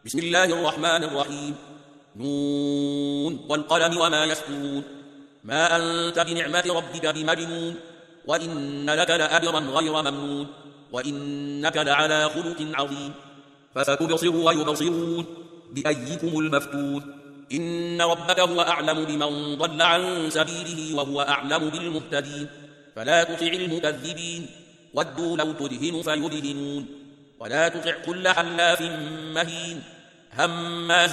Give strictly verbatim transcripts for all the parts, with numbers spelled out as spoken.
بسم الله الرحمن الرحيم. نون والقلم وما يسطرون. ما أنت بنعمة ربك بمجنون، وإن لك لأجرا غير ممنون، وإنك لعلى خلق عظيم. فستبصر ويبصرون بأيكم المفتون. إن ربك هو أعلم بمن ضل عن سبيله وهو أعلم بالمهتدين. فلا تطع المكذبين، ودوا لو تدهن فيدهنون. ولا تطع كل حلاف مهين، هماز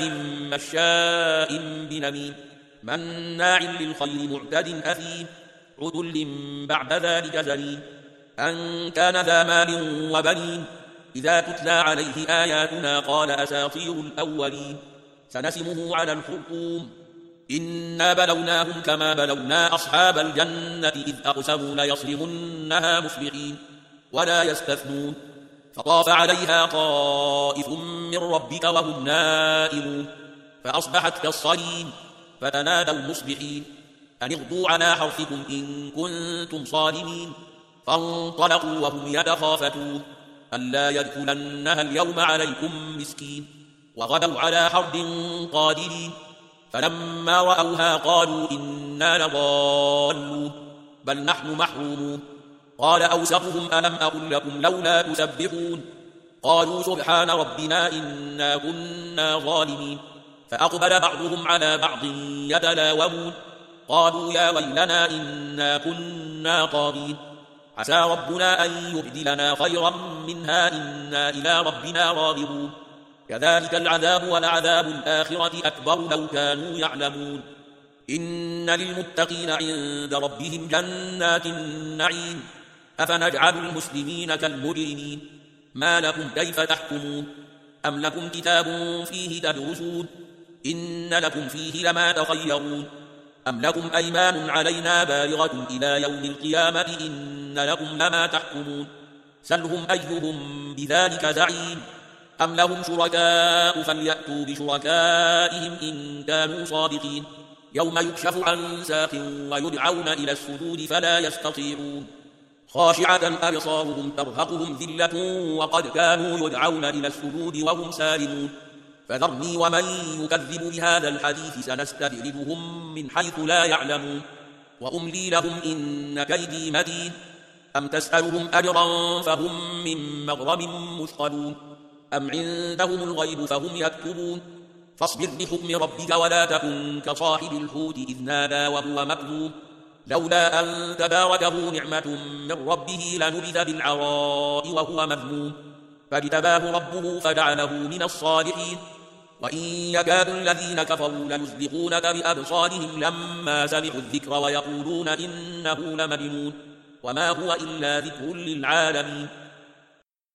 مشاء بنميم، مناع للخير معتد أثيم، عتل بعد ذلك زنيم. أن كان ذا مال وبنين، إذا تتلى عليه آياتنا قال أساطير الأولين. سنسمه على الخرطوم. إنا بلوناهم كما بلونا أصحاب الجنة إذ أقسموا ليصرمنها مصبحين ولا يستثنون. فطاف عليها طائف من ربك وهم نائمون، فأصبحت كالصريم. فتنادوا مصبحين أن اغدوا على حرثكم إن كنتم صارمين. فانطلقوا وهم يتخافتون ألا يدخلنها اليوم عليكم مسكين، وغدوا على حرد قادرين. فلما رأوها قالوا إنا لضالون بل نحن محرومون. قال أوسطهم ألم أقل لكم لولا تسبحون؟ قالوا سبحان ربنا إنا كنا ظالمين. فأقبل بعضهم على بعض يتلاومون قالوا يا ويلنا إنا كنا طاغين، عسى ربنا أن يبدلنا خيرا منها إنا إلى ربنا راغبون. كذلك العذاب ولعذاب الآخرة أكبر لو كانوا يعلمون. إن للمتقين عند ربهم جنات النعيم. أفنجعل المسلمين كالمجرمين؟ ما لكم كيف تحكمون؟ أم لكم كتاب فيه تدرسون؟ إن لكم فيه لما تخيرون. أم لكم أيمان علينا بالغة إلى يوم القيامة إن لكم لما تحكمون. سلهم أيهم بذلك زعيم. أم لهم شركاء فليأتوا بشركائهم إن كانوا صادقين. يوم يكشف عن ساق ويدعون إلى السجود فلا يستطيعون. خاشعة أبصارهم ترهقهم ذلة وقد كانوا يدعون إلى السجود وهم سالمون. فذرني ومن يكذب بهذا الحديث سنستدرجهم من حيث لا يعلمون، وأملي لهم إن كيدي متين. أم تسألهم أجرا فهم من مغرم مثقلون، أم عندهم الغيب فهم يكتبون. فاصبر لحكم ربك ولا تكن كصاحب الحوت إذ نادى وهو مكذوب، لولا أن تداركه نعمة من ربه لنبذ بالعراء وهو مذموم. فاجتباه ربه فجعله من الصالحين. وإن يكاد الذين كفروا ليزلقونك بأبصارهم لما سمعوا الذكر ويقولون إنه لمجنون وما هو إلا ذكر للعالمين.